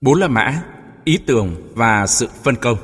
Bốn la mã, ý tưởng và sự phân công.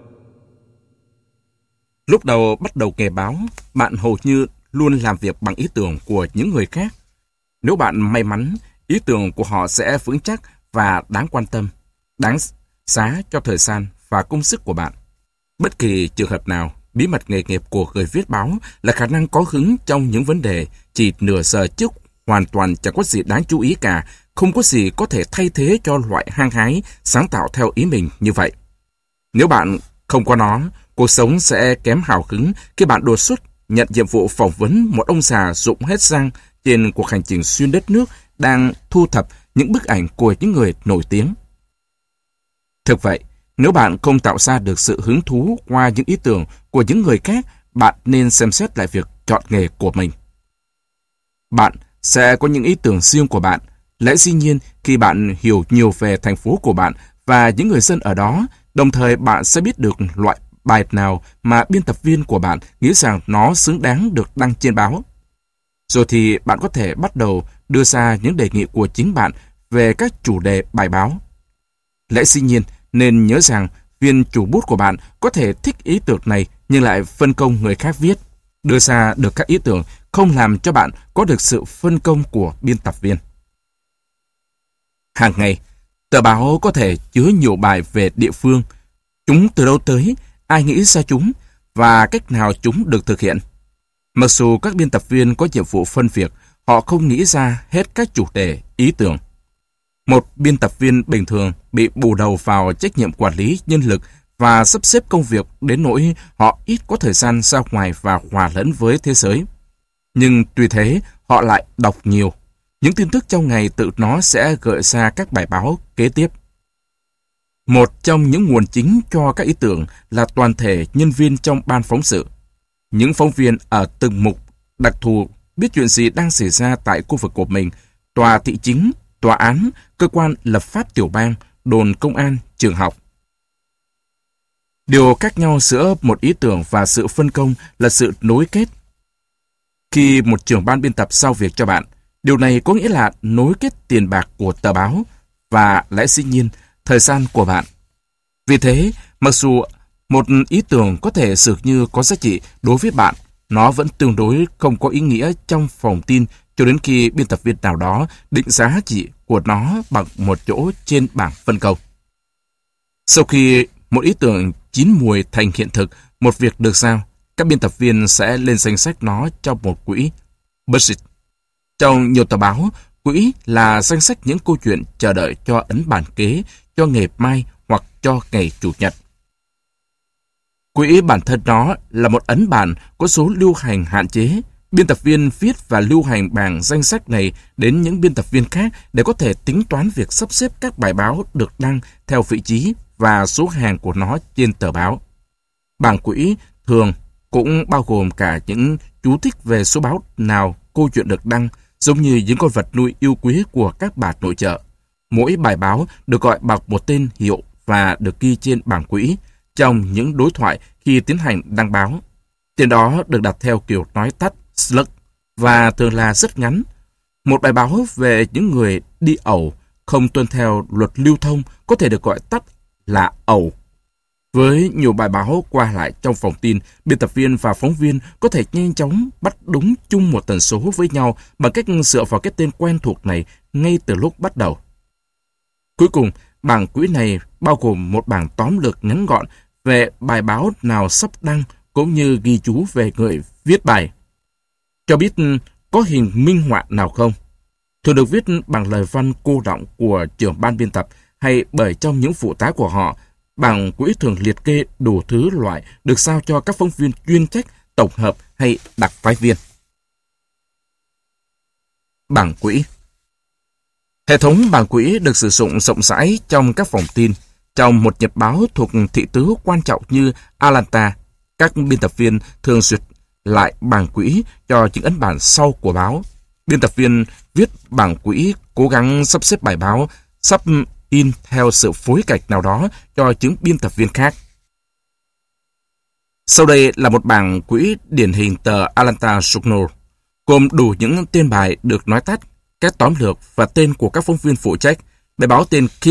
Lúc đầu bắt đầu nghề báo, bạn hầu như luôn làm việc bằng ý tưởng của những người khác. Nếu bạn may mắn, ý tưởng của họ sẽ vững chắc và đáng quan tâm, đáng giá cho thời gian và công sức của bạn. Bất kỳ trường hợp nào, bí mật nghề nghiệp của người viết báo là khả năng có hứng trong những vấn đề chỉ nửa giờ trước hoàn toàn chẳng có gì đáng chú ý cả, không có gì có thể thay thế cho loại hăng hái, sáng tạo theo ý mình như vậy. Nếu bạn không có nó, cuộc sống sẽ kém hào hứng khi bạn đột xuất nhận nhiệm vụ phỏng vấn một ông già rụng hết răng trên cuộc hành trình xuyên đất nước đang thu thập những bức ảnh của những người nổi tiếng. Thực vậy, nếu bạn không tạo ra được sự hứng thú qua những ý tưởng của những người khác, bạn nên xem xét lại việc chọn nghề của mình. Bạn sẽ có những ý tưởng riêng của bạn. Lẽ dĩ nhiên khi bạn hiểu nhiều về thành phố của bạn và những người dân ở đó, đồng thời bạn sẽ biết được loại bài nào mà biên tập viên của bạn nghĩ rằng nó xứng đáng được đăng trên báo. Rồi thì bạn có thể bắt đầu đưa ra những đề nghị của chính bạn về các chủ đề bài báo. Lẽ dĩ nhiên nên nhớ rằng viên chủ bút của bạn có thể thích ý tưởng này nhưng lại phân công người khác viết. Đưa ra được các ý tưởng không làm cho bạn có được sự phân công của biên tập viên. Hàng ngày, tờ báo có thể chứa nhiều bài về địa phương. Chúng từ đâu tới, ai nghĩ ra chúng, và cách nào chúng được thực hiện. Mặc dù các biên tập viên có nhiệm vụ phân việc, họ không nghĩ ra hết các chủ đề, ý tưởng. Một biên tập viên bình thường bị bù đầu vào trách nhiệm quản lý nhân lực và sắp xếp công việc đến nỗi họ ít có thời gian ra ngoài và hòa lẫn với thế giới. Nhưng tuy thế, họ lại đọc nhiều. Những tin tức trong ngày tự nó sẽ gợi ra các bài báo kế tiếp. Một trong những nguồn chính cho các ý tưởng là toàn thể nhân viên trong ban phóng sự. Những phóng viên ở từng mục đặc thù biết chuyện gì đang xảy ra tại khu vực của mình, tòa thị chính, tòa án, cơ quan lập pháp tiểu bang, đồn công an, trường học. Điều khác nhau giữa một ý tưởng và sự phân công là sự nối kết. Khi một trưởng ban biên tập giao việc cho bạn, điều này có nghĩa là nối kết tiền bạc của tờ báo và lẽ dĩ nhiên thời gian của bạn. Vì thế, mặc dù một ý tưởng có thể dường như có giá trị đối với bạn, nó vẫn tương đối không có ý nghĩa trong phòng tin cho đến khi biên tập viên nào đó định giá trị của nó bằng một chỗ trên bảng phân công. Sau khi một ý tưởng chín mùi thành hiện thực, một việc được giao, các biên tập viên sẽ lên danh sách nó trong một quỹ budget. Trong nhiều tờ báo, quỹ là danh sách những câu chuyện chờ đợi cho ấn bản kế, cho ngày mai hoặc cho ngày Chủ nhật. Quỹ bản thân nó là một ấn bản có số lưu hành hạn chế. Biên tập viên viết và lưu hành bảng danh sách này đến những biên tập viên khác để có thể tính toán việc sắp xếp các bài báo được đăng theo vị trí và số hàng của nó trên tờ báo. Bảng quỹ thường cũng bao gồm cả những chú thích về số báo nào câu chuyện được đăng, giống như những con vật nuôi yêu quý của các bà nội trợ. Mỗi bài báo được gọi bằng một tên hiệu và được ghi trên bảng quỹ trong những đối thoại khi tiến hành đăng báo. Tên đó được đặt theo kiểu nói tắt slug và thường là rất ngắn. Một bài báo về những người đi ẩu không tuân theo luật lưu thông có thể được gọi tắt là ẩu. Với nhiều bài báo qua lại trong phòng tin, biên tập viên và phóng viên có thể nhanh chóng bắt đúng chung một tần số với nhau bằng cách dựa vào cái tên quen thuộc này ngay từ lúc bắt đầu. Cuối cùng, bảng quỹ này bao gồm một bảng tóm lược ngắn gọn về bài báo nào sắp đăng cũng như ghi chú về người viết bài. Cho biết có hình minh họa nào không? Thường được viết bằng lời văn cô đọng của trưởng ban biên tập hay bởi trong những phụ tá của họ. Bảng quỹ thường liệt kê đủ thứ loại được giao cho các phóng viên chuyên trách, tổng hợp hay đặc phái viên. Bảng quỹ. Hệ thống bảng quỹ được sử dụng rộng rãi trong các phòng tin. Trong một nhật báo thuộc thị tứ quan trọng như Atlanta, các biên tập viên thường duyệt lại bảng quỹ cho những ấn bản sau của báo. Biên tập viên viết bảng quỹ cố gắng sắp xếp bài báo sắp in theo sự phối cảnh nào đó cho những biên tập viên khác. Sau đây là một bảng quỹ điển hình tờ Atlanta Journal, gồm đủ những tên bài được nói tắt, các tóm lược và tên của các phóng viên phụ trách. Bài báo tên Kiss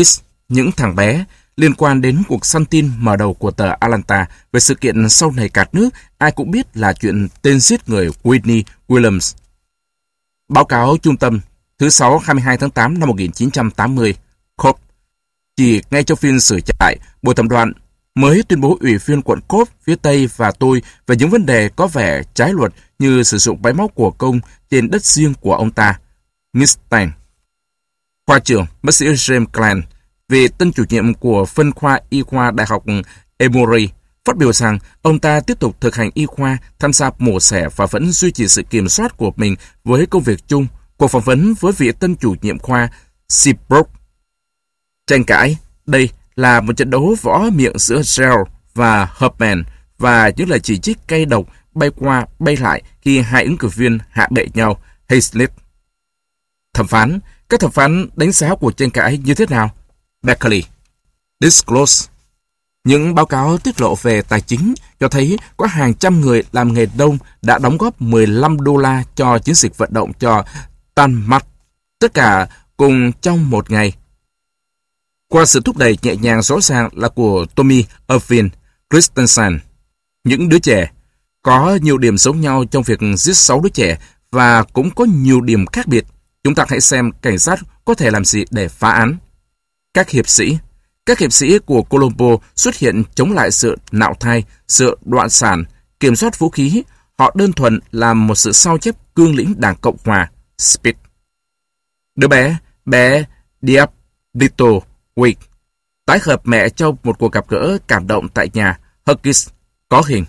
những thằng bé liên quan đến cuộc săn tin mở đầu của tờ Atlanta về sự kiện sau này cạt nước, ai cũng biết là chuyện tên giết người Whitney Williams. Báo cáo trung tâm thứ 6 22 tháng 8 năm 1980, Cobb. Chỉ ngay trong phiên xử trại, Bộ Thẩm đoàn mới tuyên bố ủy viên quận Cobb phía Tây và tôi về những vấn đề có vẻ trái luật như sử dụng máy móc của công trên đất riêng của ông ta. Mr. Khoa trưởng bác sĩ James Clan, vị tân chủ nhiệm của phân khoa y khoa Đại học Emory, phát biểu rằng ông ta tiếp tục thực hành y khoa, tham gia mổ xẻ và vẫn duy trì sự kiểm soát của mình với công việc chung. Cuộc phỏng vấn với vị tân chủ nhiệm khoa Seabrook. Tranh cãi, đây là một trận đấu võ miệng giữa Gerald và Hubman và những lời chỉ trích cay độc bay qua bay lại khi hai ứng cử viên hạ bệ nhau. Hazlitt. Thẩm phán, các thẩm phán đánh giá cuộc tranh cãi như thế nào? Beckley. Disclose. Những báo cáo tiết lộ về tài chính cho thấy có hàng trăm người làm nghề đông đã đóng góp 15 đô la cho chiến dịch vận động cho Tanmat, tất cả cùng trong một ngày. Qua sự thúc đẩy nhẹ nhàng rõ ràng là của Tommy Irvin Christensen. Những đứa trẻ có nhiều điểm giống nhau trong việc giết 6 đứa trẻ và cũng có nhiều điểm khác biệt. Chúng ta hãy xem cảnh sát có thể làm gì để phá án. Các hiệp sĩ của Colombo xuất hiện chống lại sự nạo thai, sự đoạn sản, kiểm soát vũ khí. Họ đơn thuần làm một sự sao chép cương lĩnh Đảng Cộng Hòa. Speed. Đứa bé Diablito Wick tái hợp mẹ trong một cuộc gặp gỡ cảm động tại nhà. Huggies có hình.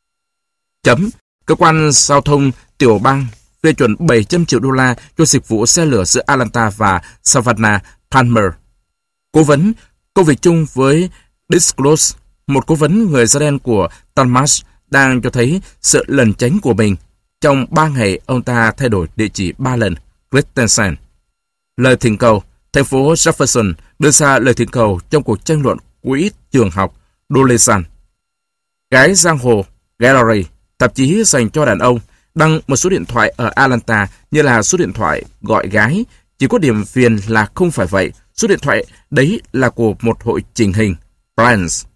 Cơ quan giao thông tiểu bang phê chuẩn 700 triệu đô la cho dịch vụ xe lửa giữa Atlanta và Savannah Palmer. Cố vấn công việc chung với Disclose, một cố vấn người da đen của Talmadge, đang cho thấy sự lẩn tránh của mình. Trong 3 ngày, ông ta thay đổi địa chỉ 3 lần. Christensen. Lời thỉnh cầu. Thành phố Jefferson đưa ra lời thỉnh cầu trong cuộc tranh luận quỹ trường học Dolesan. Gái giang hồ Gallery, tạp chí dành cho đàn ông, đăng một số điện thoại ở Atlanta như là số điện thoại gọi gái. Chỉ có điểm phiền là không phải vậy. Số điện thoại đấy là của một hội chỉnh hình. Brands.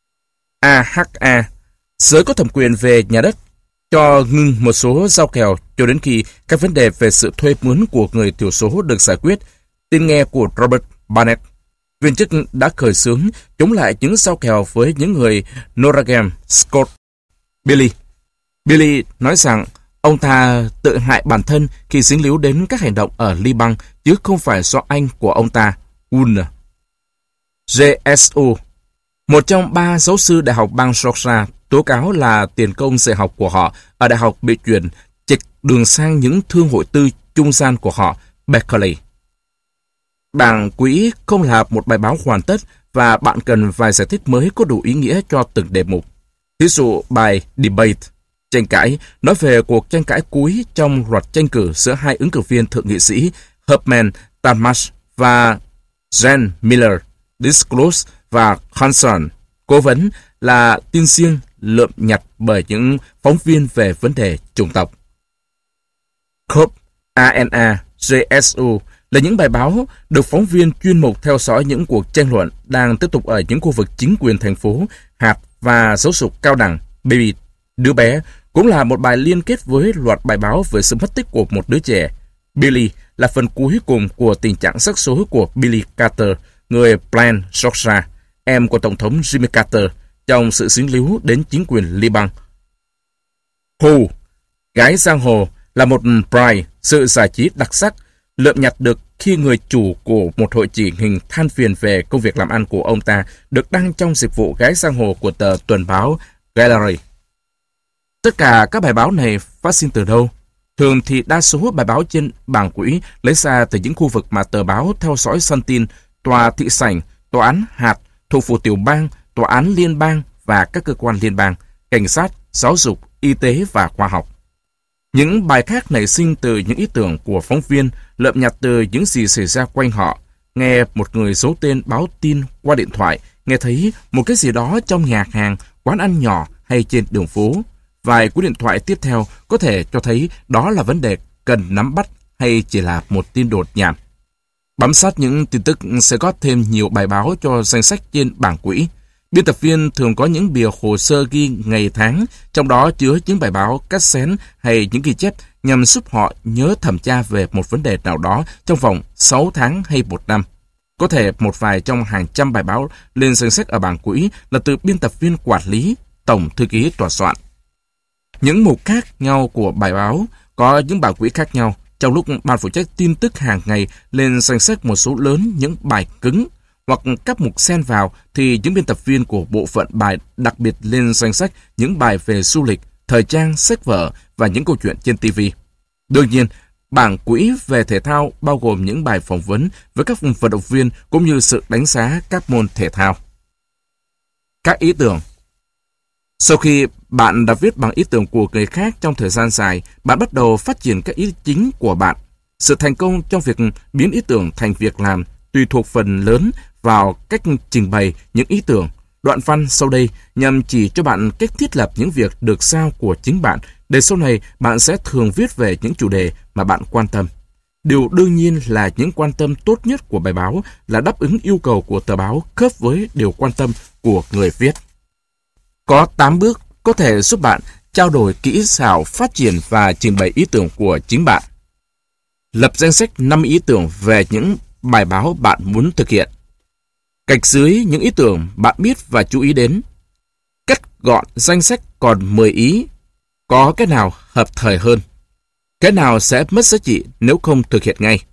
AHA. Giới có thẩm quyền về nhà đất cho ngưng một số giao kèo cho đến khi các vấn đề về sự thuê mướn của người thiểu số được giải quyết. Tin nghe của Robert Barnett. Viên chức đã khởi xướng chống lại những giao kèo với những người Noragam Scott. Billy nói rằng ông ta tự hại bản thân khi dính líu đến các hành động ở Liban, chứ không phải do anh của ông ta. Wooner. JSU. Một trong 3 giáo sư đại học bang Georgia tố cáo là tiền công dạy học của họ ở đại học bị chuyển trịch đường sang những thương hội tư trung gian của họ. Beckley. Bảng quỹ không là một bài báo hoàn tất và bạn cần vài giải thích mới có đủ ý nghĩa cho từng đề mục. Ví dụ bài Debate, tranh cãi, nói về cuộc tranh cãi cuối trong loạt tranh cử giữa hai ứng cử viên thượng nghị sĩ Hubman Talmadge và Jen Miller. Disclose và Concern. Cố vấn là tin riêng lượm nhặt bởi những phóng viên về vấn đề chủng tộc. Cobb, ANA, JSU là những bài báo được phóng viên chuyên mục theo dõi những cuộc tranh luận đang tiếp tục ở những khu vực chính quyền thành phố, hạt và giáo dục cao đẳng. Baby, đứa bé, cũng là một bài liên kết với loạt bài báo về sự mất tích của một đứa trẻ. Billy là phần cuối cùng của tình trạng rắc rối của Billy Carter, người Plain, Georgia, em của Tổng thống Jimmy Carter, trong sự dính líu đến chính quyền Liban. Who, gái giang hồ, là một pride, sự giải trí đặc sắc, lượm nhặt được khi người chủ của một hội chỉnh hình than phiền về công việc làm ăn của ông ta được đăng trong dịch vụ gái giang hồ của tờ tuần báo Gallery. Tất cả các bài báo này phát sinh từ đâu? Thường thì đa số bài báo trên bảng quỹ lấy ra từ những khu vực mà tờ báo theo dõi săn tin, tòa thị sảnh, tòa án hạt, thuộc phủ tiểu bang, tòa án liên bang và các cơ quan liên bang, cảnh sát, giáo dục, y tế và khoa học. Những bài khác nảy sinh từ những ý tưởng của phóng viên, lượm nhặt từ những gì xảy ra quanh họ. Nghe một người giấu tên báo tin qua điện thoại, nghe thấy một cái gì đó trong nhà hàng, quán ăn nhỏ hay trên đường phố. Vài cú điện thoại tiếp theo có thể cho thấy đó là vấn đề cần nắm bắt hay chỉ là một tin đồn nhảm. Bám sát những tin tức sẽ có thêm nhiều bài báo cho danh sách trên bảng quỹ. Biên tập viên thường có những bìa hồ sơ ghi ngày tháng, trong đó chứa những bài báo cắt xén hay những ghi chép nhằm giúp họ nhớ thẩm tra về một vấn đề nào đó trong vòng 6 tháng hay 1 năm. Có thể một vài trong hàng trăm bài báo lên danh sách ở bảng quỹ là từ biên tập viên quản lý, tổng thư ký tòa soạn. Những mục khác nhau của bài báo có những bảng quỹ khác nhau. Trong lúc ban phụ trách tin tức hàng ngày lên danh sách một số lớn những bài cứng hoặc các mục xen vào, thì những biên tập viên của bộ phận bài đặc biệt lên danh sách những bài về du lịch, thời trang, sách vở và những câu chuyện trên TV. Đương nhiên, bảng quỹ về thể thao bao gồm những bài phỏng vấn với các vận động viên cũng như sự đánh giá các môn thể thao. Các ý tưởng. Sau khi bạn đã viết bằng ý tưởng của người khác trong thời gian dài, bạn bắt đầu phát triển các ý chính của bạn. Sự thành công trong việc biến ý tưởng thành việc làm tùy thuộc phần lớn vào cách trình bày những ý tưởng. Đoạn văn sau đây nhằm chỉ cho bạn cách thiết lập những việc được giao của chính bạn, để sau này bạn sẽ thường viết về những chủ đề mà bạn quan tâm. Điều đương nhiên là những quan tâm tốt nhất của bài báo là đáp ứng yêu cầu của tờ báo khớp với điều quan tâm của người viết. Có 8 bước có thể giúp bạn trao đổi kỹ xảo phát triển và trình bày ý tưởng của chính bạn. Lập danh sách 5 ý tưởng về những bài báo bạn muốn thực hiện. Gạch dưới những ý tưởng bạn biết và chú ý đến. Cắt gọn danh sách còn 10 ý. Có cái nào hợp thời hơn? Cái nào sẽ mất giá trị nếu không thực hiện ngay?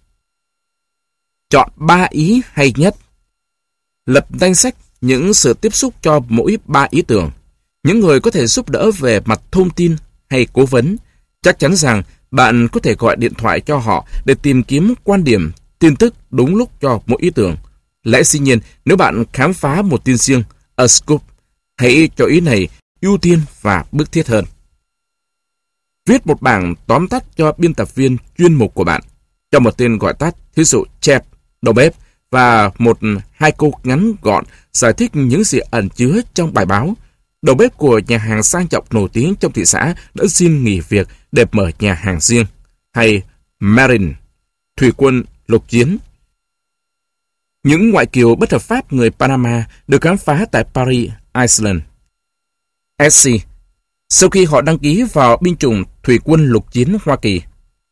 Chọn 3 ý hay nhất. Lập danh sách những sự tiếp xúc cho mỗi 3 ý tưởng. Những người có thể giúp đỡ về mặt thông tin hay cố vấn. Chắc chắn rằng bạn có thể gọi điện thoại cho họ để tìm kiếm quan điểm, tin tức đúng lúc cho mỗi ý tưởng. Lẽ dĩ nhiên, nếu bạn khám phá một tin riêng, a scoop, hãy cho ý này ưu tiên và bức thiết hơn. Viết một bảng tóm tắt cho biên tập viên chuyên mục của bạn, cho một tên gọi tắt, ví dụ chef, đầu bếp, và 1-2 câu ngắn gọn giải thích những gì ẩn chứa trong bài báo. Đầu bếp của nhà hàng sang trọng nổi tiếng trong thị xã đã xin nghỉ việc để mở nhà hàng riêng. Hay Marine, thủy quân lục chiến. Những ngoại kiều bất hợp pháp người Panama được khám phá tại Paris, Iceland. SC, sau khi họ đăng ký vào binh chủng thủy quân lục chiến Hoa Kỳ.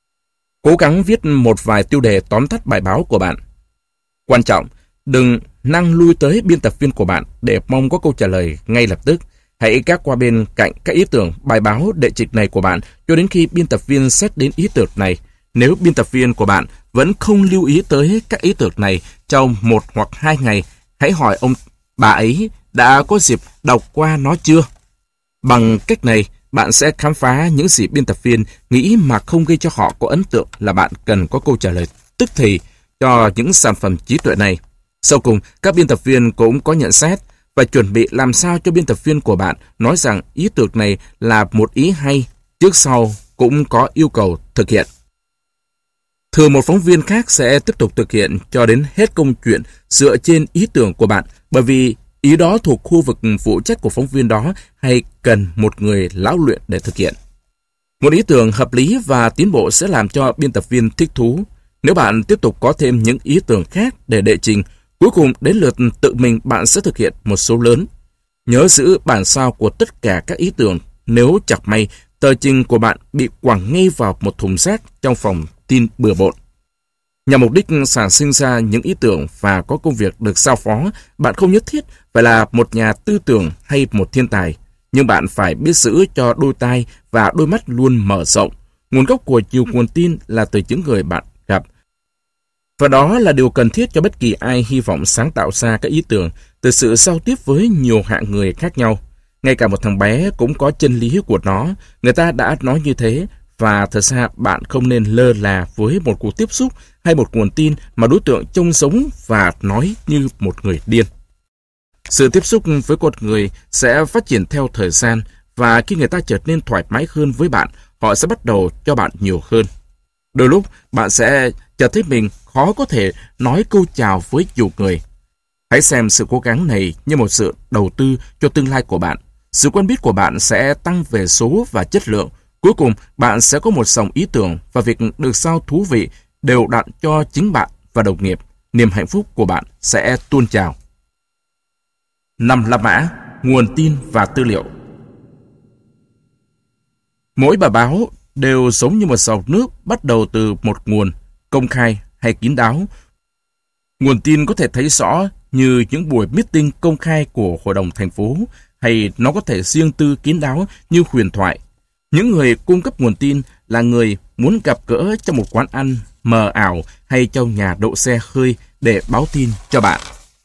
Cố gắng viết một vài tiêu đề tóm tắt bài báo của bạn. Quan trọng, đừng năng lui tới biên tập viên của bạn để mong có câu trả lời ngay lập tức. Hãy gác qua bên cạnh các ý tưởng bài báo đệ trịch này của bạn cho đến khi biên tập viên xét đến ý tưởng này. Nếu biên tập viên của bạn vẫn không lưu ý tới các ý tưởng này trong 1 hoặc 2 ngày, hãy hỏi bà ấy đã có dịp đọc qua nó chưa. Bằng cách này, bạn sẽ khám phá những gì biên tập viên nghĩ mà không gây cho họ có ấn tượng là bạn cần có câu trả lời tức thì cho những sản phẩm trí tuệ này. Sau cùng, các biên tập viên cũng có nhận xét và chuẩn bị làm sao cho biên tập viên của bạn nói rằng ý tưởng này là một ý hay, trước sau cũng có yêu cầu thực hiện. Thường một phóng viên khác sẽ tiếp tục thực hiện cho đến hết công chuyện dựa trên ý tưởng của bạn, bởi vì ý đó thuộc khu vực phụ trách của phóng viên đó hay cần một người lão luyện để thực hiện. Một ý tưởng hợp lý và tiến bộ sẽ làm cho biên tập viên thích thú. Nếu bạn tiếp tục có thêm những ý tưởng khác để đệ trình, cuối cùng đến lượt tự mình bạn sẽ thực hiện một số lớn. Nhớ giữ bản sao của tất cả các ý tưởng, nếu chẳng may tờ trình của bạn bị quẳng ngay vào một thùng rác trong phòng tin bừa bộn. Nhằm mục đích sản sinh ra những ý tưởng và có công việc được giao phó, bạn không nhất thiết phải là một nhà tư tưởng hay một thiên tài, nhưng bạn phải biết giữ cho đôi tai và đôi mắt luôn mở rộng. Nguồn gốc của nhiều nguồn tin là từ những người bạn gặp. Và đó là điều cần thiết cho bất kỳ ai hy vọng sáng tạo ra các ý tưởng từ sự giao tiếp với nhiều hạng người khác nhau. Ngay cả một thằng bé cũng có chân lý của nó. Người ta đã nói như thế, và thật ra bạn không nên lơ là với một cuộc tiếp xúc hay một nguồn tin mà đối tượng trông giống và nói như một người điên. Sự tiếp xúc với con người sẽ phát triển theo thời gian, và khi người ta trở nên thoải mái hơn với bạn, họ sẽ bắt đầu cho bạn nhiều hơn. Đôi lúc, bạn sẽ chợt thấy mình khó có thể nói câu chào với nhiều người. Hãy xem sự cố gắng này như một sự đầu tư cho tương lai của bạn. Sự quen biết của bạn sẽ tăng về số và chất lượng. Cuối cùng, bạn sẽ có một dòng ý tưởng và việc được giao thú vị đều đặn cho chính bạn và đồng nghiệp, niềm hạnh phúc của bạn sẽ tuôn trào. 5. La mã, nguồn tin và tư liệu. Mỗi bài báo đều giống như một giọt nước bắt đầu từ một nguồn, công khai hay kín đáo. Nguồn tin có thể thấy rõ như những buổi meeting công khai của hội đồng thành phố, hay nó có thể riêng tư kín đáo như huyền thoại. Những người cung cấp nguồn tin là người muốn gặp gỡ trong một quán ăn mờ ảo hay trong nhà đậu xe hơi để báo tin cho bạn.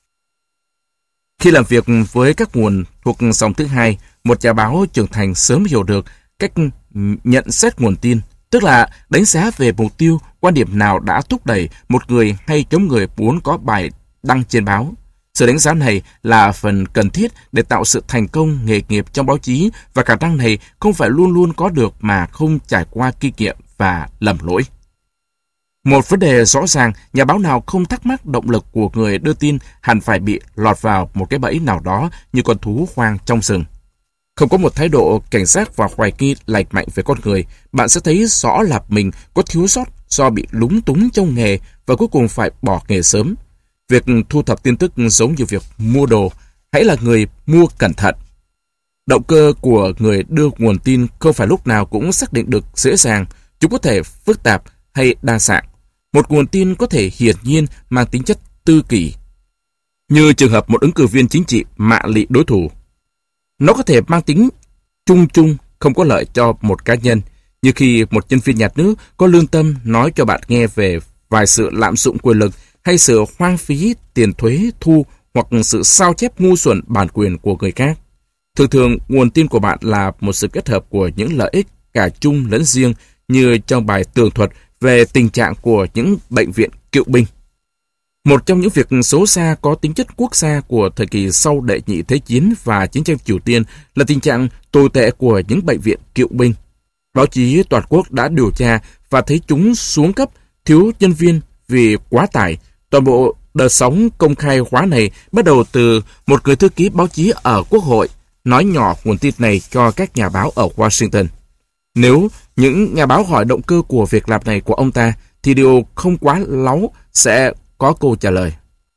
Khi làm việc với các nguồn thuộc dòng thứ hai, một nhà báo trưởng thành sớm hiểu được cách nhận xét nguồn tin, tức là đánh giá về mục tiêu, quan điểm nào đã thúc đẩy một người hay chống người muốn có bài đăng trên báo. Sự đánh giá này là phần cần thiết để tạo sự thành công nghề nghiệp trong báo chí, và khả năng này không phải luôn luôn có được mà không trải qua kinh nghiệm và lầm lỗi. Một vấn đề rõ ràng, nhà báo nào không thắc mắc động lực của người đưa tin hẳn phải bị lọt vào một cái bẫy nào đó như con thú hoang trong rừng. Không có một thái độ cảnh giác và hoài nghi lành mạnh về con người, bạn sẽ thấy rõ là mình có thiếu sót do bị lúng túng trong nghề và cuối cùng phải bỏ nghề sớm. Việc thu thập tin tức giống như việc mua đồ, hãy là người mua cẩn thận. Động cơ của người đưa nguồn tin không phải lúc nào cũng xác định được dễ dàng, chúng có thể phức tạp hay đa dạng. Một nguồn tin có thể hiển nhiên mang tính chất tư kỷ, như trường hợp một ứng cử viên chính trị mạ lị đối thủ. Nó có thể mang tính chung chung, không có lợi cho một cá nhân, như khi một nhân viên nhà nước có lương tâm nói cho bạn nghe về vài sự lạm dụng quyền lực hay sự hoang phí tiền thuế thu hoặc sự sao chép ngu xuẩn bản quyền của người khác. Thường thường, nguồn tin của bạn là một sự kết hợp của những lợi ích cả chung lẫn riêng, như trong bài tường thuật về tình trạng của những bệnh viện cựu binh. Một trong những việc xấu xa có tính chất quốc gia của thời kỳ sau Đệ nhị Thế chiến và chiến tranh Triều Tiên là tình trạng tồi tệ của những bệnh viện cựu binh. Báo chí toàn quốc đã điều tra và thấy chúng xuống cấp, thiếu nhân viên vì quá tải. Toàn bộ đợt sóng công khai hóa này bắt đầu từ một người thư ký báo chí ở Quốc hội nói nhỏ nguồn tin này cho các nhà báo ở Washington. Nếu những nhà báo hỏi động cơ của việc làm này của ông ta, thì điều không quá láu sẽ có câu trả lời.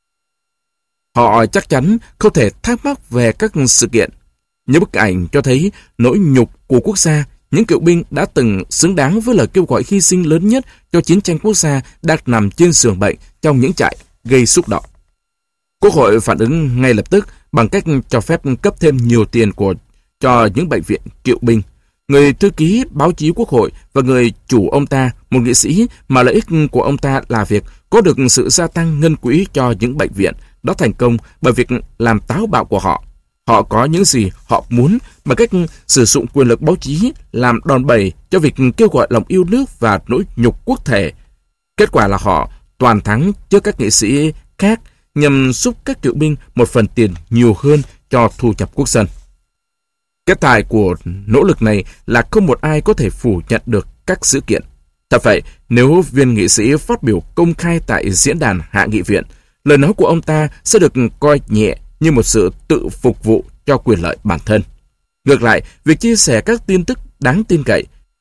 Họ chắc chắn không thể thắc mắc về các sự kiện. Những bức ảnh cho thấy nỗi nhục của quốc gia, những cựu binh đã từng xứng đáng với lời kêu gọi hy sinh lớn nhất cho chiến tranh quốc gia đang nằm trên giường bệnh trong những trại gây xúc động. Quốc hội phản ứng ngay lập tức bằng cách cho phép cấp thêm nhiều tiền cho những bệnh viện cựu binh. Người thư ký báo chí Quốc hội và người chủ ông ta, một nghị sĩ mà lợi ích của ông ta là việc có được sự gia tăng ngân quỹ cho những bệnh viện, đó thành công bởi việc làm táo bạo của họ. Họ có những gì họ muốn bằng cách sử dụng quyền lực báo chí làm đòn bẩy cho việc kêu gọi lòng yêu nước và nỗi nhục quốc thể. Kết quả là họ toàn thắng trước các nghị sĩ khác nhằm giúp các cựu binh một phần tiền nhiều hơn cho thu nhập quốc dân. Kết tài của nỗ lực này là không một ai có thể phủ nhận được các sự kiện. Thật vậy, nếu viên nghị sĩ phát biểu công khai tại diễn đàn Hạ nghị viện, lời nói của ông ta sẽ được coi nhẹ như một sự tự phục vụ cho quyền lợi bản thân. Ngược lại, việc chia sẻ các tin tức đáng tin cậy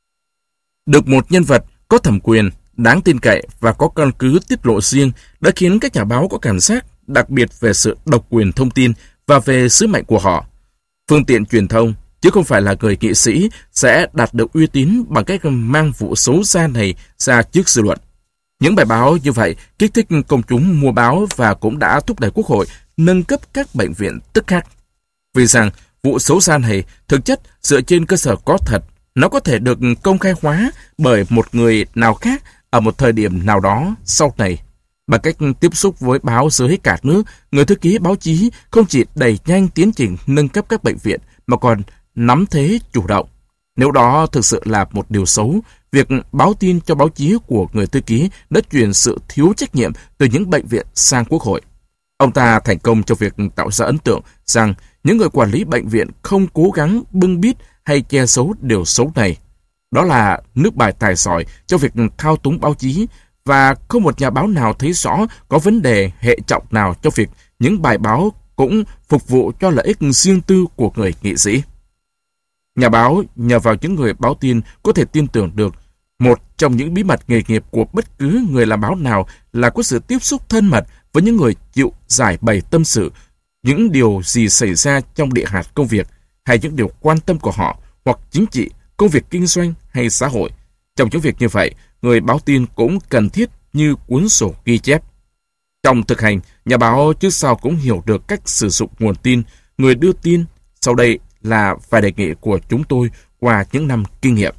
được một nhân vật có thẩm quyền, đáng tin cậy và có căn cứ tiết lộ riêng đã khiến các nhà báo có cảm giác đặc biệt về sự độc quyền thông tin và về sứ mệnh của họ. Phương tiện truyền thông, chứ không phải là người nghị sĩ, sẽ đạt được uy tín bằng cách mang vụ xấu xa này ra trước dư luận. Những bài báo như vậy kích thích công chúng mua báo và cũng đã thúc đẩy Quốc hội nâng cấp các bệnh viện tức khắc. Vì rằng vụ xấu xa này thực chất dựa trên cơ sở có thật, nó có thể được công khai hóa bởi một người nào khác ở một thời điểm nào đó sau này. Bằng cách tiếp xúc với báo giới cả nước, người thư ký báo chí không chỉ đẩy nhanh tiến trình nâng cấp các bệnh viện mà còn nắm thế chủ động. Nếu đó thực sự là một điều xấu, việc báo tin cho báo chí của người thư ký đã truyền sự thiếu trách nhiệm từ những bệnh viện sang Quốc hội. Ông ta thành công trong việc tạo ra ấn tượng rằng những người quản lý bệnh viện không cố gắng bưng bít hay che giấu điều xấu này. Đó là nước bài tài giỏi cho việc thao túng báo chí, và không một nhà báo nào thấy rõ có vấn đề hệ trọng nào cho việc những bài báo cũng phục vụ cho lợi ích riêng tư của người nghị sĩ. Nhà báo nhờ vào những người báo tin có thể tin tưởng được, Một trong những bí mật nghề nghiệp của bất cứ người làm báo nào là có sự tiếp xúc thân mật với những người chịu giải bày tâm sự, những điều gì xảy ra trong địa hạt công việc, hay những điều quan tâm của họ, hoặc chính trị, công việc kinh doanh hay xã hội. Trong những việc như vậy, người báo tin cũng cần thiết như cuốn sổ ghi chép. Trong thực hành, nhà báo trước sau cũng hiểu được cách sử dụng nguồn tin, người đưa tin. Sau đây là vài đề nghị của chúng tôi qua những năm kinh nghiệm.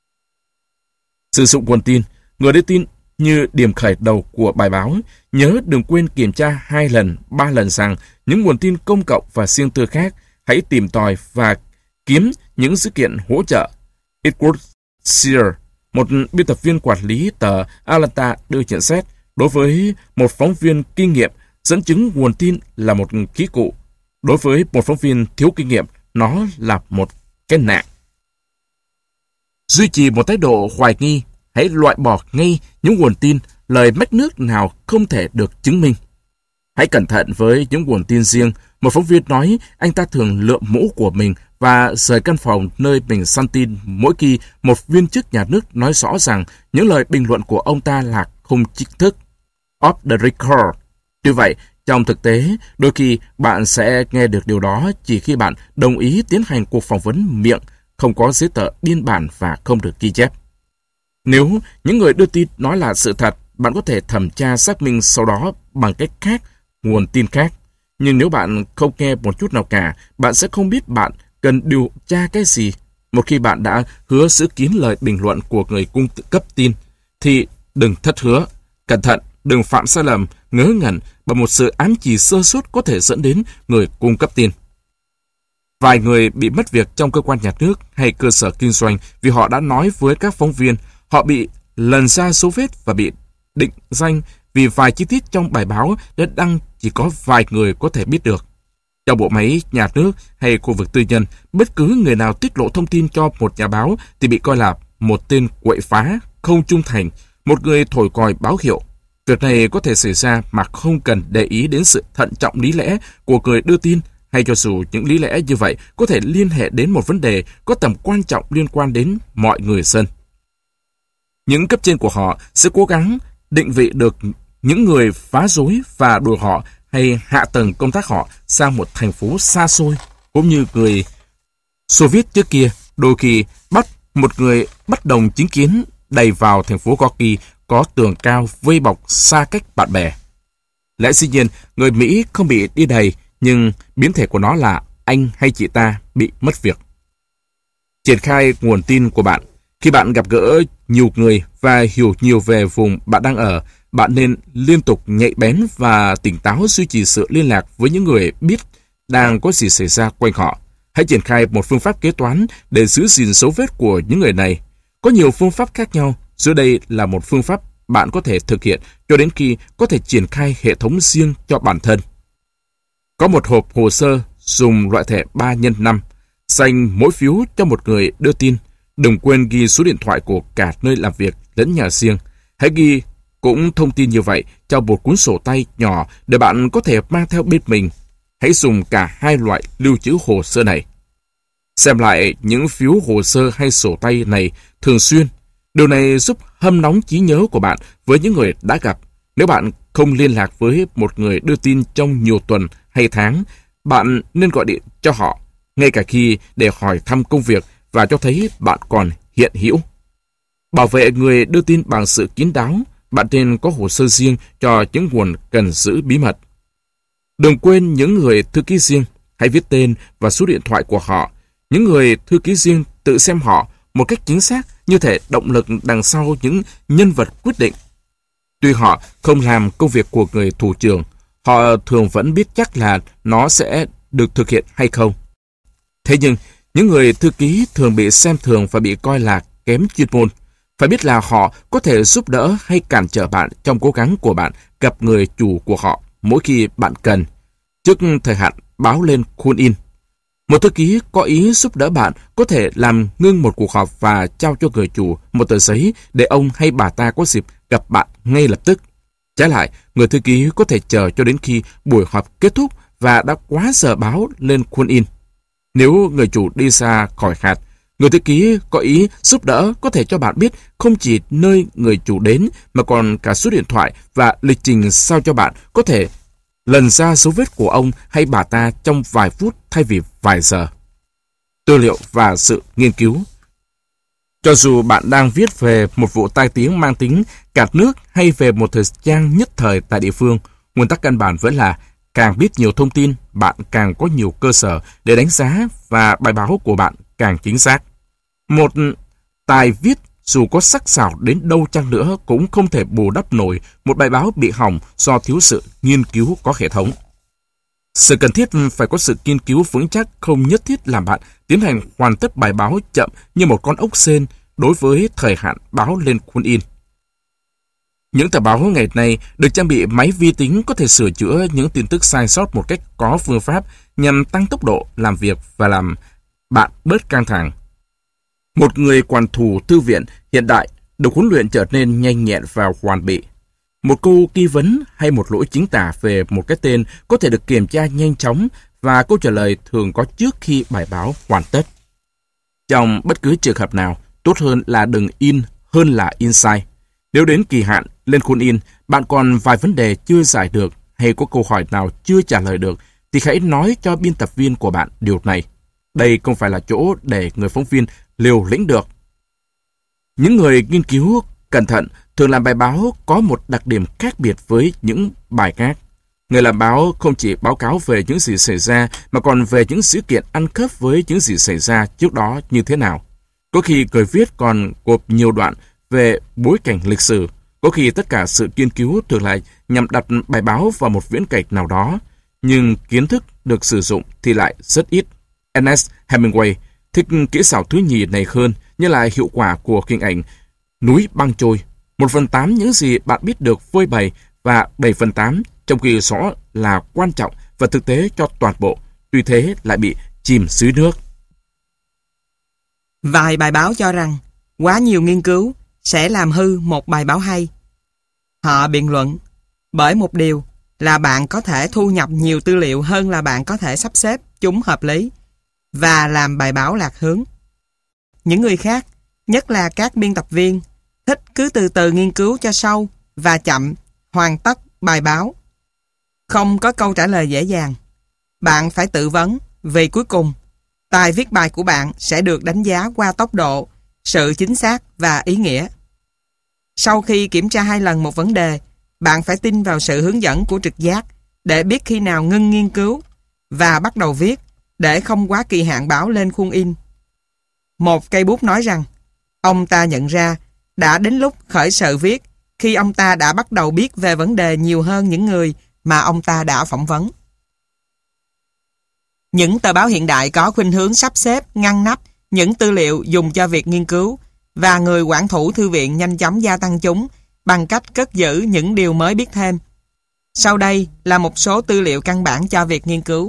Sử dụng nguồn tin, người đưa tin như điểm khởi đầu của bài báo, nhớ đừng quên kiểm tra 2 lần, 3 lần rằng những nguồn tin công cộng và riêng tư khác. Hãy tìm tòi và kiếm những sự kiện hỗ trợ. Edward Sear, một biên tập viên quản lý tờ Atlanta, đưa nhận xét, đối với một phóng viên kinh nghiệm, dẫn chứng nguồn tin là một khí cụ. Đối với một phóng viên thiếu kinh nghiệm, nó là một cái nạn. Duy trì một thái độ hoài nghi, hãy loại bỏ ngay những nguồn tin, lời mách nước nào không thể được chứng minh. Hãy cẩn thận với những nguồn tin riêng. Một phóng viên nói anh ta thường lượm mũ của mình và rời căn phòng nơi mình săn tin mỗi khi một viên chức nhà nước nói rõ rằng những lời bình luận của ông ta là không chính thức. Off the record. Tuy vậy, trong thực tế, đôi khi bạn sẽ nghe được điều đó chỉ khi bạn đồng ý tiến hành cuộc phỏng vấn miệng, không có giấy tờ biên bản và không được ghi chép. Nếu những người đưa tin nói là sự thật, bạn có thể thẩm tra xác minh sau đó bằng cách khác, nguồn tin khác. Nhưng nếu bạn không nghe một chút nào cả, bạn sẽ không biết bạn cần điều tra cái gì. Một khi bạn đã hứa giữ kín lời bình luận của người cung cấp tin, thì đừng thất hứa. Cẩn thận, đừng phạm sai lầm, ngớ ngẩn và một sự ám chỉ sơ suất có thể dẫn đến người cung cấp tin. Vài người bị mất việc trong cơ quan nhà nước hay cơ sở kinh doanh vì họ đã nói với các phóng viên. Họ bị lần ra dấu vết và bị định danh vì vài chi tiết trong bài báo đã đăng chỉ có vài người có thể biết được. Trong bộ máy nhà nước hay khu vực tư nhân, bất cứ người nào tiết lộ thông tin cho một nhà báo thì bị coi là một tên quậy phá, không trung thành, một người thổi còi báo hiệu. Việc này có thể xảy ra mà không cần để ý đến sự thận trọng lý lẽ của người đưa tin, hay cho dù những lý lẽ như vậy có thể liên hệ đến một vấn đề có tầm quan trọng liên quan đến mọi người dân. Những cấp trên của họ sẽ cố gắng định vị được những người phá rối và đuổi họ hay hạ tầng công tác họ sang một thành phố xa xôi, cũng như người Xô Viết trước kia đôi khi bắt một người bất đồng chính kiến đầy vào thành phố Gorky có tường cao vây bọc xa cách bạn bè. Lẽ dĩ nhiên, người Mỹ không bị đi đầy, nhưng biến thể của nó là anh hay chị ta bị mất việc. Triển khai nguồn tin của bạn. Khi bạn gặp gỡ nhiều người và hiểu nhiều về vùng bạn đang ở, bạn nên liên tục nhạy bén và tỉnh táo duy trì sự liên lạc với những người biết đang có gì xảy ra quanh họ. Hãy triển khai một phương pháp kế toán để giữ gìn dấu vết của những người này. Có nhiều phương pháp khác nhau. Dưới đây là một phương pháp bạn có thể thực hiện cho đến khi có thể triển khai hệ thống riêng cho bản thân. Có một hộp hồ sơ dùng loại thẻ 3x5, dành mỗi phiếu cho một người đưa tin. Đừng quên ghi số điện thoại của cả nơi làm việc lẫn nhà riêng. Hãy ghi cũng thông tin như vậy trong một cuốn sổ tay nhỏ để bạn có thể mang theo bên mình. Hãy dùng cả hai loại lưu trữ hồ sơ này. Xem lại những phiếu hồ sơ hay sổ tay này thường xuyên. Điều này giúp hâm nóng trí nhớ của bạn với những người đã gặp. Nếu bạn không liên lạc với một người đưa tin trong nhiều tuần hay tháng, bạn nên gọi điện cho họ, ngay cả khi để hỏi thăm công việc và cho thấy bạn còn hiện hữu. Bảo vệ người đưa tin bằng sự kín đáo, bạn nên có hồ sơ riêng cho những nguồn cần giữ bí mật. Đừng quên những người thư ký riêng, hãy viết tên và số điện thoại của họ. Những người thư ký riêng tự xem họ một cách chính xác như thể động lực đằng sau những nhân vật quyết định. Tuy họ không làm công việc của người thủ trưởng, họ thường vẫn biết chắc là nó sẽ được thực hiện hay không. Thế nhưng, những người thư ký thường bị xem thường và bị coi là kém chuyên môn. Phải biết là họ có thể giúp đỡ hay cản trở bạn trong cố gắng của bạn gặp người chủ của họ mỗi khi bạn cần. Trước thời hạn báo lên khuôn in, một thư ký có ý giúp đỡ bạn có thể làm ngưng một cuộc họp và trao cho người chủ một tờ giấy để ông hay bà ta có dịp gặp bạn ngay lập tức. Trái lại, người thư ký có thể chờ cho đến khi buổi họp kết thúc và đã quá giờ báo lên khuôn in. Nếu người chủ đi ra khỏi hạt, Người thư ký có ý giúp đỡ có thể cho bạn biết không chỉ nơi người chủ đến mà còn cả số điện thoại và lịch trình sao cho bạn có thể lần ra dấu vết của ông hay bà ta trong vài phút thay vì vài giờ. Tư liệu và sự nghiên cứu. Cho dù bạn đang viết về một vụ tai tiếng mang tính cạt nước hay về một thời gian nhất thời tại địa phương, nguyên tắc căn bản vẫn là càng biết nhiều thông tin, bạn càng có nhiều cơ sở để đánh giá và bài báo của bạn càng chính xác. Một tài viết dù có sắc sảo đến đâu chăng nữa cũng không thể bù đắp nổi một bài báo bị hỏng do thiếu sự nghiên cứu có hệ thống. Sự cần thiết phải có sự nghiên cứu vững chắc không nhất thiết làm bạn tiến hành hoàn tất bài báo chậm như một con ốc sên đối với thời hạn báo lên khuôn in. Những tờ báo ngày nay được trang bị máy vi tính có thể sửa chữa những tin tức sai sót một cách có phương pháp nhằm tăng tốc độ làm việc và làm bạn bớt căng thẳng. Một người quản thủ thư viện hiện đại được huấn luyện trở nên nhanh nhẹn và hoàn bị. Một câu nghi vấn hay một lỗi chính tả về một cái tên có thể được kiểm tra nhanh chóng và câu trả lời thường có trước khi bài báo hoàn tất. Trong bất cứ trường hợp nào, tốt hơn là đừng in hơn là in sai. Nếu đến kỳ hạn lên khuôn in, bạn còn vài vấn đề chưa giải được hay có câu hỏi nào chưa trả lời được, thì hãy nói cho biên tập viên của bạn điều này. Đây không phải là chỗ để người phóng viên liều lĩnh được. Những người nghiên cứu cẩn thận thường làm bài báo có một đặc điểm khác biệt với những bài khác. Người làm báo không chỉ báo cáo về những gì xảy ra mà còn về những sự kiện ăn khớp với những gì xảy ra trước đó như thế nào. Có khi người viết còn gộp nhiều đoạn về bối cảnh lịch sử. Có khi tất cả sự nghiên cứu thường lại nhằm đặt bài báo vào một viễn cảnh nào đó, nhưng kiến thức được sử dụng thì lại rất ít. Ernest Hemingway thích kỹ xảo thứ nhì này hơn, như là hiệu quả của hình ảnh núi băng trôi. 1/8 những gì bạn biết được phơi bày và 7/8 trong khi rõ là quan trọng và thực tế cho toàn bộ, tuy thế lại bị chìm dưới nước. Vài bài báo cho rằng quá nhiều nghiên cứu sẽ làm hư một bài báo hay. Họ biện luận bởi một điều là bạn có thể thu nhập nhiều tư liệu hơn là bạn có thể sắp xếp chúng hợp lý và làm bài báo lạc hướng. Những người khác, nhất là các biên tập viên, thích cứ từ từ nghiên cứu cho sâu và chậm hoàn tất bài báo. Không có câu trả lời dễ dàng. Bạn phải tự vấn, vì cuối cùng, tài viết bài của bạn sẽ được đánh giá qua tốc độ, sự chính xác và ý nghĩa. Sau khi kiểm tra 2 lần một vấn đề, bạn phải tin vào sự hướng dẫn của trực giác để biết khi nào ngưng nghiên cứu và bắt đầu viết để không quá kỳ hạn báo lên khuôn in. Một cây bút nói rằng, ông ta nhận ra đã đến lúc khởi sự viết khi ông ta đã bắt đầu biết về vấn đề nhiều hơn những người mà ông ta đã phỏng vấn. Những tờ báo hiện đại có khuynh hướng sắp xếp, ngăn nắp những tư liệu dùng cho việc nghiên cứu và người quản thủ thư viện nhanh chóng gia tăng chúng bằng cách cất giữ những điều mới biết thêm. Sau đây là một số tư liệu căn bản cho việc nghiên cứu.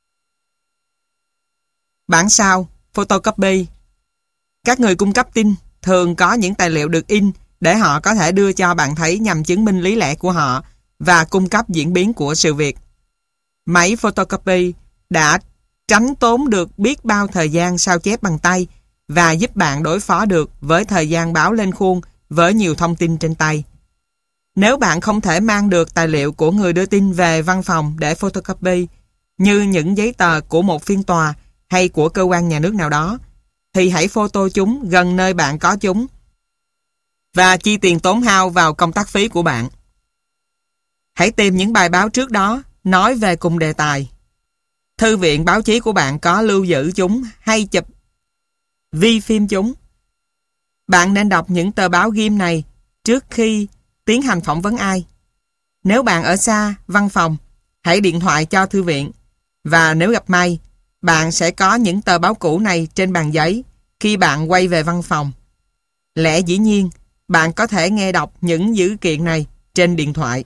Bản sao, photocopy. Các người cung cấp tin thường có những tài liệu được in để họ có thể đưa cho bạn thấy nhằm chứng minh lý lẽ của họ và cung cấp diễn biến của sự việc. Máy photocopy đã tránh tốn được biết bao thời gian sao chép bằng tay và giúp bạn đối phó được với thời gian báo lên khuôn với nhiều thông tin trên tay. Nếu bạn không thể mang được tài liệu của người đưa tin về văn phòng để photocopy, như những giấy tờ của một phiên tòa hay của cơ quan nhà nước nào đó, thì hãy photo chúng gần nơi bạn có chúng và chi tiền tốn hao vào công tác phí của bạn. Hãy tìm những bài báo trước đó nói về cùng đề tài. Thư viện báo chí của bạn có lưu giữ chúng hay chụp vi phim chúng. Bạn nên đọc những tờ báo ghim này trước khi tiến hành phỏng vấn ai. Nếu bạn ở xa văn phòng, hãy điện thoại cho thư viện, và nếu gặp may, bạn sẽ có những tờ báo cũ này trên bàn giấy khi bạn quay về văn phòng. Lẽ dĩ nhiên, bạn có thể nghe đọc những dữ kiện này trên điện thoại.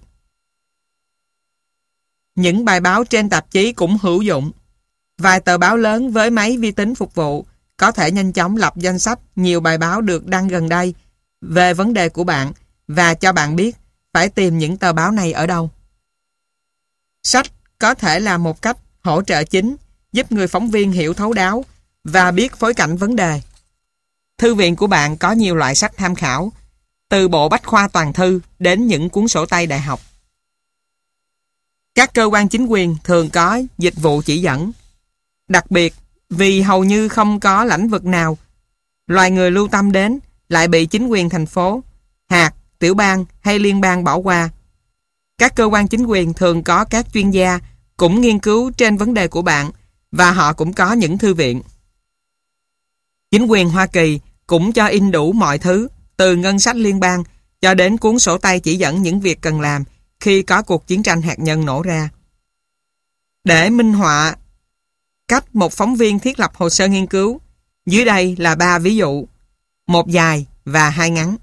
Những bài báo trên tạp chí cũng hữu dụng. Vài tờ báo lớn với máy vi tính phục vụ có thể nhanh chóng lập danh sách nhiều bài báo được đăng gần đây về vấn đề của bạn và cho bạn biết phải tìm những tờ báo này ở đâu. Sách có thể là một cách hỗ trợ chính giúp người phóng viên hiểu thấu đáo và biết phối cảnh vấn đề. Thư viện của bạn có nhiều loại sách tham khảo, từ bộ bách khoa toàn thư đến những cuốn sổ tay đại học. Các cơ quan chính quyền thường có dịch vụ chỉ dẫn. Đặc biệt, vì hầu như không có lĩnh vực nào loài người lưu tâm đến lại bị chính quyền thành phố, hạt, tiểu bang hay liên bang bỏ qua. Các cơ quan chính quyền thường có các chuyên gia cũng nghiên cứu trên vấn đề của bạn và họ cũng có những thư viện. Chính quyền Hoa Kỳ cũng cho in đủ mọi thứ, từ ngân sách liên bang cho đến cuốn sổ tay chỉ dẫn những việc cần làm khi có cuộc chiến tranh hạt nhân nổ ra. Để minh họa cách một phóng viên thiết lập hồ sơ nghiên cứu, dưới đây là 3 ví dụ, một dài và 2 ngắn.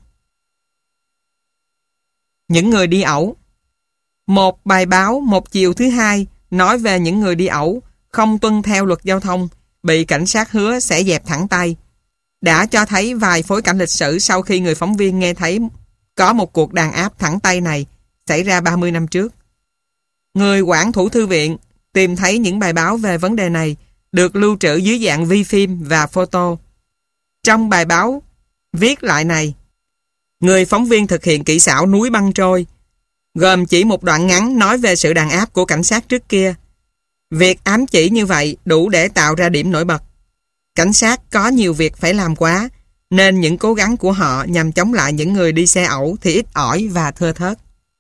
Những người đi ẩu. Một bài báo một chiều thứ Hai nói về những người đi ẩu không tuân theo luật giao thông, bị cảnh sát hứa sẽ dẹp thẳng tay, đã cho thấy vài phối cảnh lịch sử sau khi người phóng viên nghe thấy có một cuộc đàn áp thẳng tay này xảy ra 30 năm trước. Người quản thủ thư viện tìm thấy những bài báo về vấn đề này được lưu trữ dưới dạng vi phim và photo. Trong bài báo viết lại này, người phóng viên thực hiện kỹ xảo núi băng trôi, gồm chỉ một đoạn ngắn nói về sự đàn áp của cảnh sát trước kia. Việc ám chỉ như vậy đủ để tạo ra điểm nổi bật. Cảnh sát có nhiều việc phải làm quá, nên những cố gắng của họ nhằm chống lại những người đi xe ẩu thì ít ỏi và thưa thớt.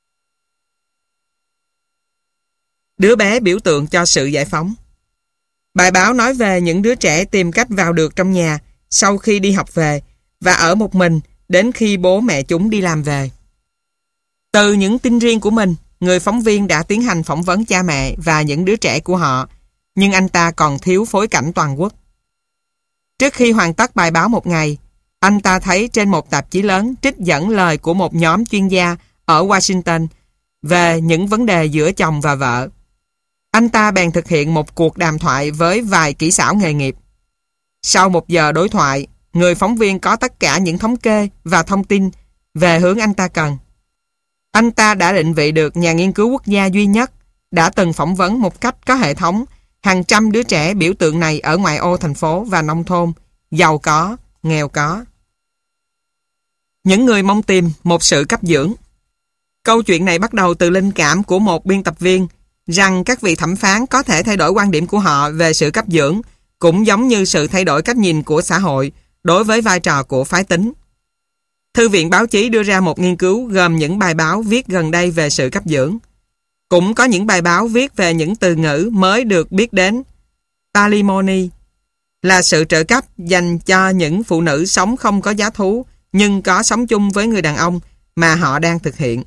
Đứa bé biểu tượng cho sự giải phóng. Bài báo nói về những đứa trẻ tìm cách vào được trong nhà sau khi đi học về và ở một mình đến khi bố mẹ chúng đi làm về. Từ những tin riêng của mình, người phóng viên đã tiến hành phỏng vấn cha mẹ và những đứa trẻ của họ, nhưng anh ta còn thiếu phối cảnh toàn quốc. Trước khi hoàn tất bài báo một ngày, anh ta thấy trên một tạp chí lớn trích dẫn lời của một nhóm chuyên gia ở Washington về những vấn đề giữa chồng và vợ. Anh ta bèn thực hiện một cuộc đàm thoại với vài kỹ xảo nghề nghiệp. Sau 1 giờ đối thoại, người phóng viên có tất cả những thống kê và thông tin về hướng anh ta cần. Anh ta đã định vị được nhà nghiên cứu quốc gia duy nhất đã từng phỏng vấn một cách có hệ thống hàng trăm đứa trẻ biểu tượng này ở ngoại ô thành phố và nông thôn, giàu có, nghèo có. Những người mong tìm một sự cấp dưỡng. Câu chuyện này bắt đầu từ linh cảm của một biên tập viên rằng các vị thẩm phán có thể thay đổi quan điểm của họ về sự cấp dưỡng, cũng giống như sự thay đổi cách nhìn của xã hội đối với vai trò của phái tính. Thư viện báo chí đưa ra một nghiên cứu gồm những bài báo viết gần đây về sự cấp dưỡng. Cũng có những bài báo viết về những từ ngữ mới được biết đến. Alimony là sự trợ cấp dành cho những phụ nữ sống không có giá thú nhưng có sống chung với người đàn ông mà họ đang thực hiện.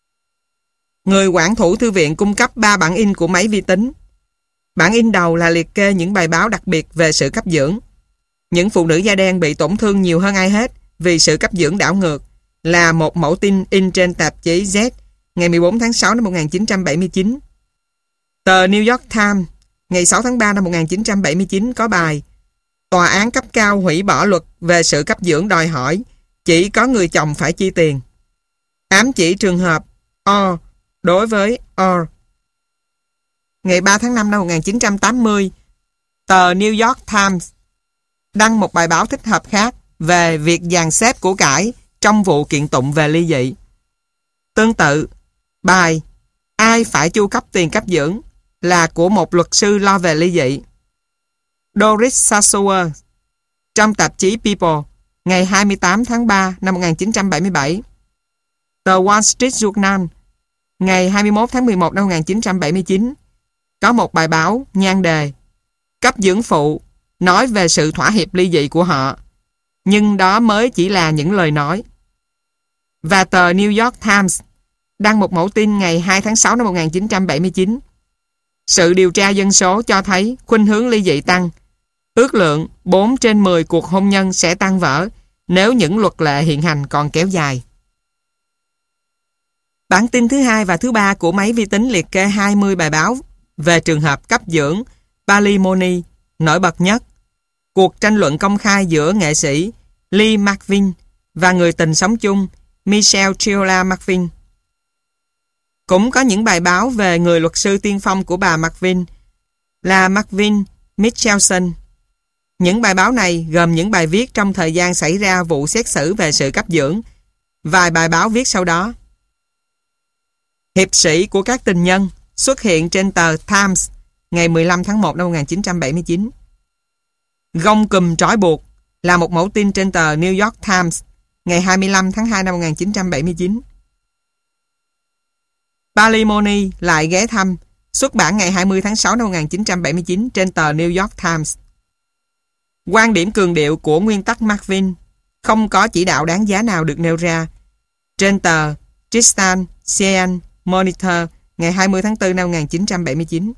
Người quản thủ thư viện cung cấp 3 bản in của máy vi tính. Bản in đầu là liệt kê những bài báo đặc biệt về sự cấp dưỡng. Những phụ nữ da đen bị tổn thương nhiều hơn ai hết vì sự cấp dưỡng đảo ngược là một mẫu tin in trên tạp chí Z ngày 14 tháng 6 năm 1979. Tờ New York Times ngày 6 tháng 3 năm 1979 có bài Tòa án cấp cao hủy bỏ luật về sự cấp dưỡng đòi hỏi chỉ có người chồng phải chi tiền. Ám chỉ trường hợp O đối với O. Ngày 3 tháng 5 năm 1980, tờ New York Times đăng một bài báo thích hợp khác về việc dàn xếp của cải trong vụ kiện tụng về ly dị. Tương tự, bài Ai phải chu cấp tiền cấp dưỡng là của một luật sư lo về ly dị. Doris Sassower trong tạp chí People ngày 28 tháng 3 năm 1977. Tờ Wall Street Journal ngày 21 tháng 11 năm 1979 có một bài báo nhan đề Cấp dưỡng phụ nói về sự thỏa hiệp ly dị của họ, nhưng đó mới chỉ là những lời nói. Và tờ New York Times đăng một mẫu tin ngày 2 tháng 6 năm 1979. Sự điều tra dân số cho thấy khuynh hướng ly dị tăng. Ước lượng 4 trên 10 cuộc hôn nhân sẽ tan vỡ nếu những luật lệ hiện hành còn kéo dài. Bản tin thứ 2 và thứ 3 của máy vi tính liệt kê 20 bài báo về trường hợp cấp dưỡng Palimony nổi bật nhất. Cuộc tranh luận công khai giữa nghệ sĩ Lee Marvin và người tình sống chung Michelle Chiola Marvin. Cũng có những bài báo về người luật sư tiên phong của bà Marvin là Marvin Michelson. Những bài báo này gồm những bài viết trong thời gian xảy ra vụ xét xử về sự cấp dưỡng, vài bài báo viết sau đó. Hiệp sĩ của các tình nhân xuất hiện trên tờ Times ngày 15 tháng 1 năm 1979. Gông cùm trói buộc là một mẫu tin trên tờ New York Times ngày 25 tháng 2 năm 1979. Palimony lại ghé thăm, xuất bản ngày 20 tháng 6 năm 1979 trên tờ New York Times. Quan điểm cường điệu của nguyên tắc Marvin, không có chỉ đạo đáng giá nào được nêu ra, trên tờ Tristan Science Monitor ngày 20 tháng 4 năm 1979.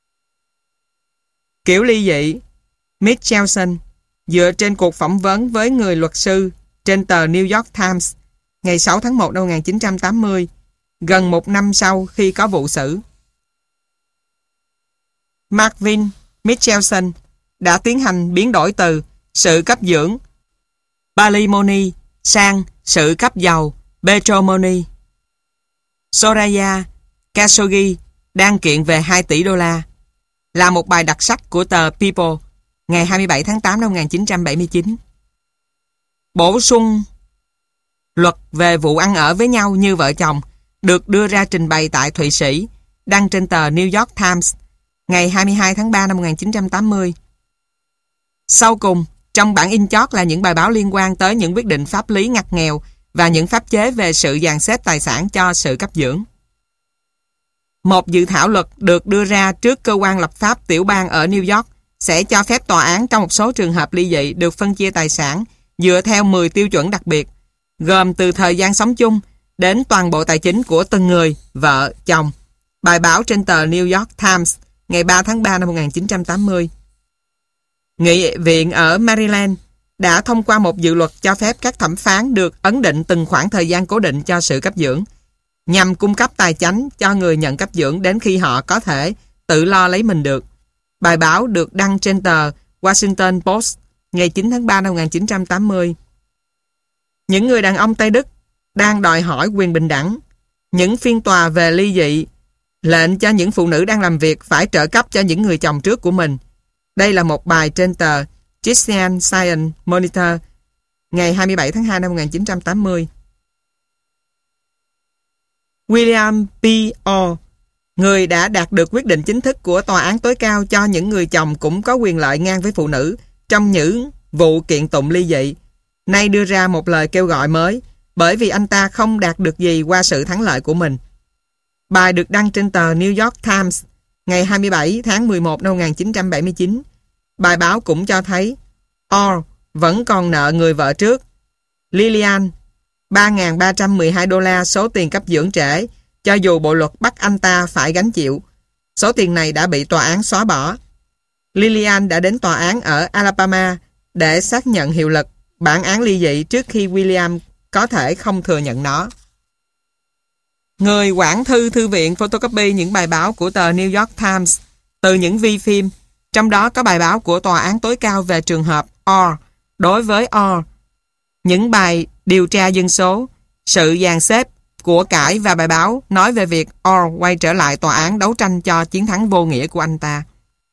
Kiểu ly dị Michelson dựa trên cuộc phỏng vấn với người luật sư trên tờ New York Times ngày 6 tháng 1 năm 1980, gần một năm sau khi có vụ xử. Marvin Michelson đã tiến hành biến đổi từ sự cấp dưỡng Palimony sang sự cấp giàu Petromony. Soraya Khashoggi đang kiện về 2 tỷ đô la là một bài đặc sách của tờ People ngày 27 tháng 8 năm 1979. Bổ sung luật về vụ ăn ở với nhau như vợ chồng được đưa ra trình bày tại Thụy Sĩ, đăng trên tờ New York Times ngày 22 tháng 3 năm 1980. Sau cùng, trong bản in chót là những bài báo liên quan tới những quyết định pháp lý ngặt nghèo và những pháp chế về sự dàn xếp tài sản cho sự cấp dưỡng. Một dự thảo luật được đưa ra trước cơ quan lập pháp tiểu bang ở New York sẽ cho phép tòa án trong một số trường hợp ly dị được phân chia tài sản dựa theo 10 tiêu chuẩn đặc biệt, gồm từ thời gian sống chung đến toàn bộ tài chính của từng người, vợ, chồng. Bài báo trên tờ New York Times ngày 3 tháng 3 năm 1980. Nghị viện ở Maryland đã thông qua một dự luật cho phép các thẩm phán được ấn định từng khoảng thời gian cố định cho sự cấp dưỡng, nhằm cung cấp tài chánh cho người nhận cấp dưỡng đến khi họ có thể tự lo lấy mình được. Bài báo được đăng trên tờ Washington Post ngày 9 tháng 3 năm 1980. Những người đàn ông Tây Đức đang đòi hỏi quyền bình đẳng. Những phiên tòa về ly dị lệnh cho những phụ nữ đang làm việc phải trợ cấp cho những người chồng trước của mình. Đây là một bài trên tờ Christian Science Monitor ngày 27 tháng 2 năm 1980. William P. O., người đã đạt được quyết định chính thức của tòa án tối cao cho những người chồng cũng có quyền lợi ngang với phụ nữ trong những vụ kiện tụng ly dị, nay đưa ra một lời kêu gọi mới bởi vì anh ta không đạt được gì qua sự thắng lợi của mình. Bài được đăng trên tờ New York Times ngày 27 tháng 11 năm 1979. Bài báo cũng cho thấy Orr vẫn còn nợ người vợ trước, Lillian, 3.312 đô la số tiền cấp dưỡng trễ, cho dù bộ luật bắt anh ta phải gánh chịu. Số tiền này đã bị tòa án xóa bỏ. Lillian đã đến tòa án ở Alabama để xác nhận hiệu lực bản án ly dị trước khi William có thể không thừa nhận nó. Người quản thư viện photocopy những bài báo của tờ New York Times từ những vi phim, trong đó có bài báo của tòa án tối cao về trường hợp Orr. Đối với Orr, những bài điều tra dân số, sự dàn xếp của cải và bài báo nói về việc Orr quay trở lại tòa án đấu tranh cho chiến thắng vô nghĩa của anh ta.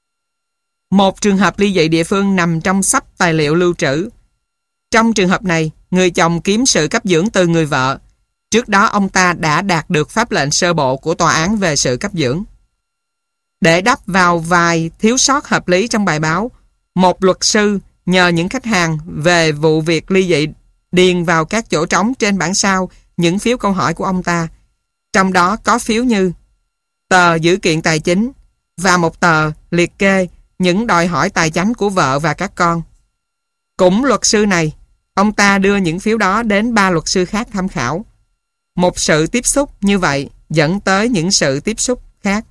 Một trường hợp ly dị địa phương nằm trong sắp tài liệu lưu trữ. Trong trường hợp này, người chồng kiếm sự cấp dưỡng từ người vợ. Trước đó ông ta đã đạt được pháp lệnh sơ bộ của tòa án về sự cấp dưỡng. Để đắp vào vài thiếu sót hợp lý trong bài báo, một luật sư nhờ những khách hàng về vụ việc ly dị điền vào các chỗ trống trên bản sao những phiếu câu hỏi của ông ta. Trong đó có phiếu như tờ dữ kiện tài chính và một tờ liệt kê những đòi hỏi tài chánh của vợ và các con. Cũng luật sư này, ông ta đưa những phiếu đó đến 3 luật sư khác tham khảo. Một sự tiếp xúc như vậy dẫn tới những sự tiếp xúc khác.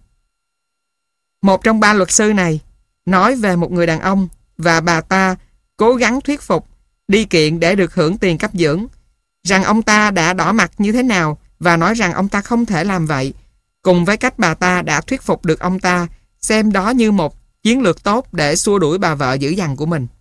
Một trong 3 luật sư này nói về một người đàn ông và bà ta cố gắng thuyết phục đi kiện để được hưởng tiền cấp dưỡng, rằng ông ta đã đỏ mặt như thế nào và nói rằng ông ta không thể làm vậy, cùng với cách bà ta đã thuyết phục được ông ta xem đó như một chiến lược tốt để xua đuổi bà vợ dữ dằn của mình.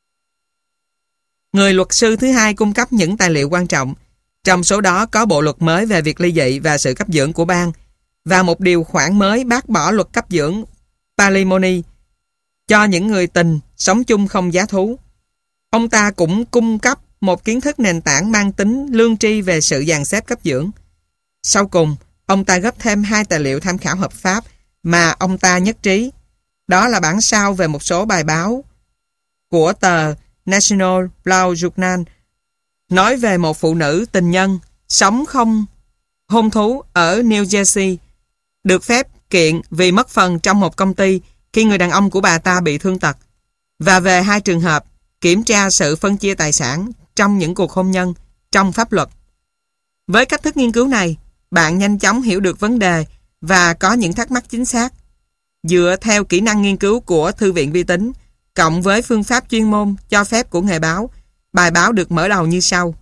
Người luật sư thứ hai cung cấp những tài liệu quan trọng, trong số đó có bộ luật mới về việc ly dị và sự cấp dưỡng của bang và một điều khoản mới bác bỏ luật cấp dưỡng Palimony cho những người tình sống chung không giá thú. Ông ta cũng cung cấp một kiến thức nền tảng mang tính lương tri về sự dàn xếp cấp dưỡng. Sau cùng, ông ta góp thêm 2 tài liệu tham khảo hợp pháp mà ông ta nhất trí. Đó là bản sao về một số bài báo của tờ National Law Journal nói về một phụ nữ tình nhân sống không hôn thú ở New Jersey được phép kiện vì mất phần trong một công ty khi người đàn ông của bà ta bị thương tật, và về 2 trường hợp kiểm tra sự phân chia tài sản trong những cuộc hôn nhân trong pháp luật. Với cách thức nghiên cứu này, bạn nhanh chóng hiểu được vấn đề và có những thắc mắc chính xác. Dựa theo kỹ năng nghiên cứu của thư viện vi tính, cộng với phương pháp chuyên môn cho phép của nghề báo, bài báo được mở đầu như sau.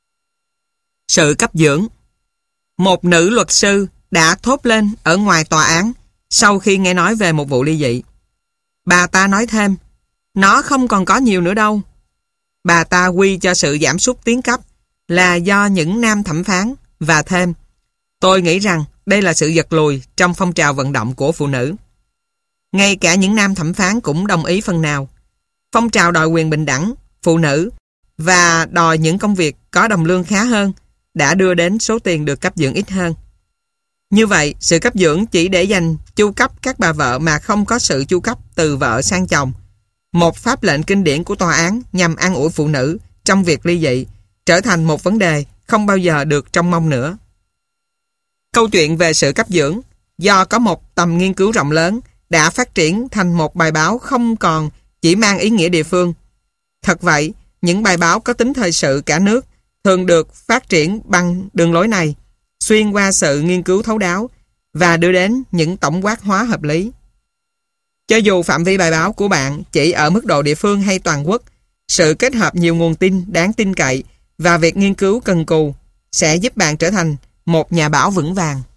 Sự cấp dưỡng. Một nữ luật sư đã thốt lên ở ngoài tòa án sau khi nghe nói về một vụ ly dị. Bà ta nói thêm, nó không còn có nhiều nữa đâu. Bà ta quy cho sự giảm sút tiến cấp là do những nam thẩm phán, và thêm, tôi nghĩ rằng đây là sự giật lùi trong phong trào vận động của phụ nữ. Ngay cả những nam thẩm phán cũng đồng ý phần nào. Phong trào đòi quyền bình đẳng, phụ nữ và đòi những công việc có đồng lương khá hơn đã đưa đến số tiền được cấp dưỡng ít hơn. Như vậy, sự cấp dưỡng chỉ để dành chu cấp các bà vợ mà không có sự chu cấp từ vợ sang chồng. Một pháp lệnh kinh điển của tòa án nhằm an ủi phụ nữ trong việc ly dị trở thành một vấn đề không bao giờ được trông mong nữa. Câu chuyện về sự cấp dưỡng do có một tầm nghiên cứu rộng lớn đã phát triển thành một bài báo không còn chỉ mang ý nghĩa địa phương. Thật vậy, những bài báo có tính thời sự cả nước thường được phát triển bằng đường lối này, xuyên qua sự nghiên cứu thấu đáo và đưa đến những tổng quát hóa hợp lý. Cho dù phạm vi bài báo của bạn chỉ ở mức độ địa phương hay toàn quốc, sự kết hợp nhiều nguồn tin đáng tin cậy và việc nghiên cứu cần cù sẽ giúp bạn trở thành một nhà báo vững vàng.